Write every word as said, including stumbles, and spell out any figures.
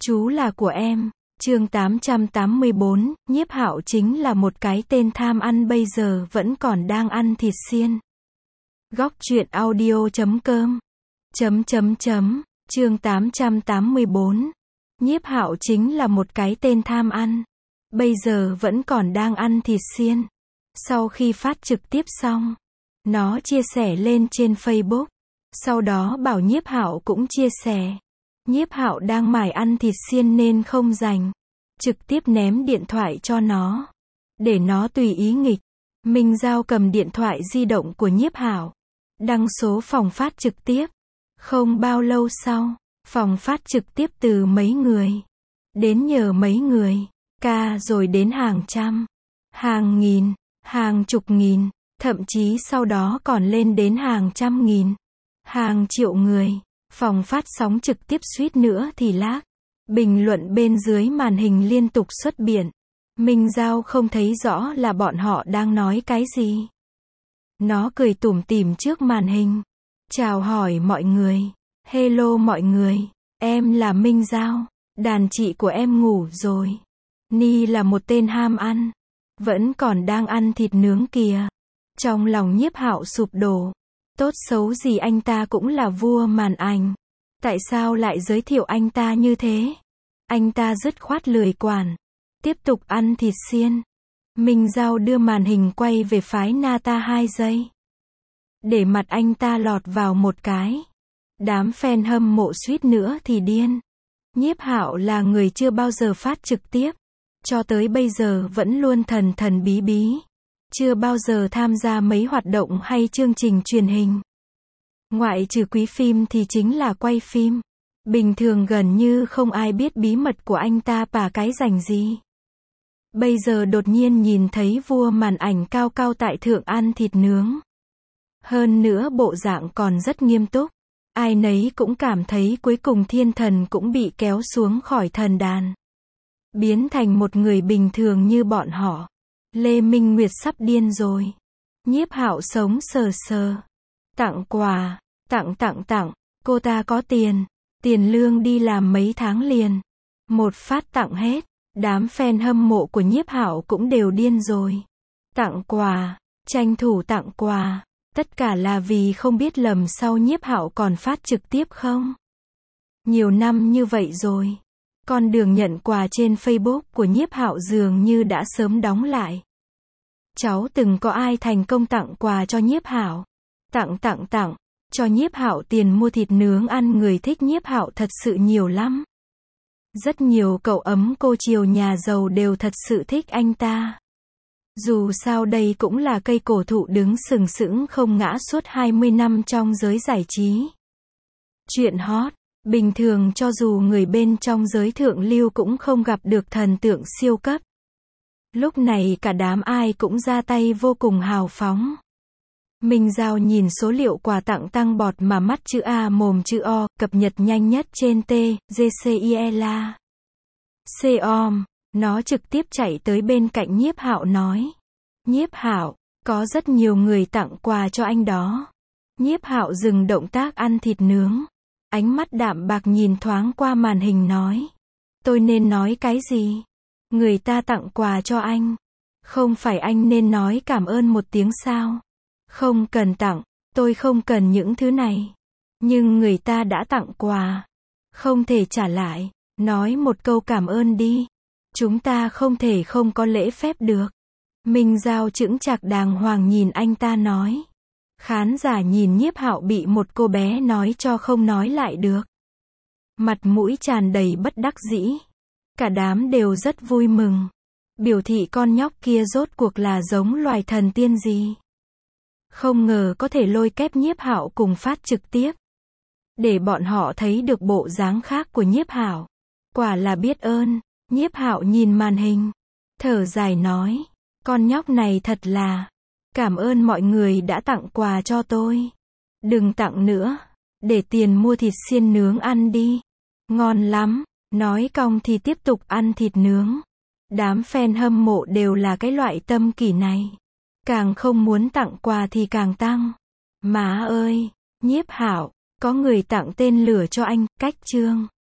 Chú là của em. Chương tám trăm tám mươi bốn, Nhiếp Hạo chính là một cái tên tham ăn bây giờ vẫn còn đang ăn thịt xiên. Góc truyện audio chấm com chấm chấm chấm chương tám trăm tám mươi bốn. Nhiếp Hạo chính là một cái tên tham ăn, bây giờ vẫn còn đang ăn thịt xiên. Sau khi phát trực tiếp xong, nó chia sẻ lên trên Facebook, sau đó bảo Nhiếp Hạo cũng chia sẻ. Nhiếp Hạo đang mải ăn thịt xiên nên không rảnh, trực tiếp ném điện thoại cho nó, để nó tùy ý nghịch. Minh Giao cầm điện thoại di động của Nhiếp Hạo, đăng số phòng phát trực tiếp. Không bao lâu sau, phòng phát trực tiếp từ mấy người, đến nhờ mấy người, ca rồi đến hàng trăm, hàng nghìn, hàng chục nghìn, thậm chí sau đó còn lên đến hàng trăm nghìn, hàng triệu người. Phòng phát sóng trực tiếp suýt nữa thì lag. Bình luận bên dưới màn hình liên tục xuất hiện. Minh Giao không thấy rõ là bọn họ đang nói cái gì. Nó cười tủm tỉm trước màn hình, chào hỏi mọi người. Hello mọi người, em là Minh Giao. Đàn chị của em ngủ rồi. Ni là một tên ham ăn, vẫn còn đang ăn thịt nướng kìa. Trong lòng Nhiếp Hạo sụp đổ. Tốt xấu gì anh ta cũng là vua màn ảnh, tại sao lại giới thiệu anh ta như thế? Anh ta dứt khoát lười quản, tiếp tục ăn thịt xiên. Minh Giao đưa màn hình quay về phái Nata hai giây, để mặt anh ta lọt vào một cái. Đám fan hâm mộ suýt nữa thì điên. Nhiếp Hạo là người chưa bao giờ phát trực tiếp, cho tới bây giờ vẫn luôn thần thần bí bí, chưa bao giờ tham gia mấy hoạt động hay chương trình truyền hình. Ngoại trừ quý phim thì chính là quay phim. Bình thường gần như không ai biết bí mật của anh ta và cái rành gì. Bây giờ đột nhiên nhìn thấy vua màn ảnh cao cao tại thượng ăn thịt nướng. Hơn nữa bộ dạng còn rất nghiêm túc. Ai nấy cũng cảm thấy cuối cùng thiên thần cũng bị kéo xuống khỏi thần đàn, biến thành một người bình thường như bọn họ. Lê Minh Nguyệt sắp điên rồi. Nhiếp Hạo sống sờ sờ. Tặng quà, tặng tặng tặng, cô ta có tiền, tiền lương đi làm mấy tháng liền, một phát tặng hết. Đám fan hâm mộ của Nhiếp Hạo cũng đều điên rồi. Tặng quà, tranh thủ tặng quà, tất cả là vì không biết lầm sau Nhiếp Hạo còn phát trực tiếp không. Nhiều năm như vậy rồi, con đường nhận quà trên Facebook của Nhiếp Hạo dường như đã sớm đóng lại. Cháu từng có ai thành công tặng quà cho Nhiếp Hạo? Tặng tặng tặng, cho Nhiếp Hạo tiền mua thịt nướng ăn. Người thích Nhiếp Hạo thật sự nhiều lắm. Rất nhiều cậu ấm cô chiều nhà giàu đều thật sự thích anh ta. Dù sao đây cũng là cây cổ thụ đứng sừng sững không ngã suốt hai mươi năm trong giới giải trí. Chuyện hot, bình thường cho dù người bên trong giới thượng lưu cũng không gặp được thần tượng siêu cấp. Lúc này cả đám ai cũng ra tay vô cùng hào phóng. Minh Giao nhìn số liệu quà tặng tăng bọt mà mắt chữ A mồm chữ O, cập nhật nhanh nhất trên T, G C I E L A. Com, nó trực tiếp chạy tới bên cạnh Nhiếp Hạo nói. Nhiếp Hạo, có rất nhiều người tặng quà cho anh đó. Nhiếp Hạo dừng động tác ăn thịt nướng. Ánh mắt đạm bạc nhìn thoáng qua màn hình nói. Tôi nên nói cái gì? Người ta tặng quà cho anh, không phải anh nên nói cảm ơn một tiếng sao? Không cần tặng, tôi không cần những thứ này. Nhưng người ta đã tặng quà, không thể trả lại. Nói một câu cảm ơn đi. Chúng ta không thể không có lễ phép được. Minh Giao chững chạc đàng hoàng nhìn anh ta nói. Khán giả nhìn Nhiếp Hạo bị một cô bé nói cho không nói lại được, mặt mũi tràn đầy bất đắc dĩ. Cả đám đều rất vui mừng, biểu thị con nhóc kia rốt cuộc là giống loài thần tiên gì. Không ngờ có thể lôi kép Nhiếp Hạo cùng phát trực tiếp, để bọn họ thấy được bộ dáng khác của Nhiếp Hạo. Quả là biết ơn. Nhiếp Hạo nhìn màn hình, thở dài nói. Con nhóc này thật là. Cảm ơn mọi người đã tặng quà cho tôi. Đừng tặng nữa, để tiền mua thịt xiên nướng ăn đi. Ngon lắm. Nói cong thì tiếp tục ăn thịt nướng. Đám fan hâm mộ đều là cái loại tâm kỳ này. Càng không muốn tặng quà thì càng tăng. Má ơi, Nhiếp Hạo, có người tặng tên lửa cho anh, cách chương.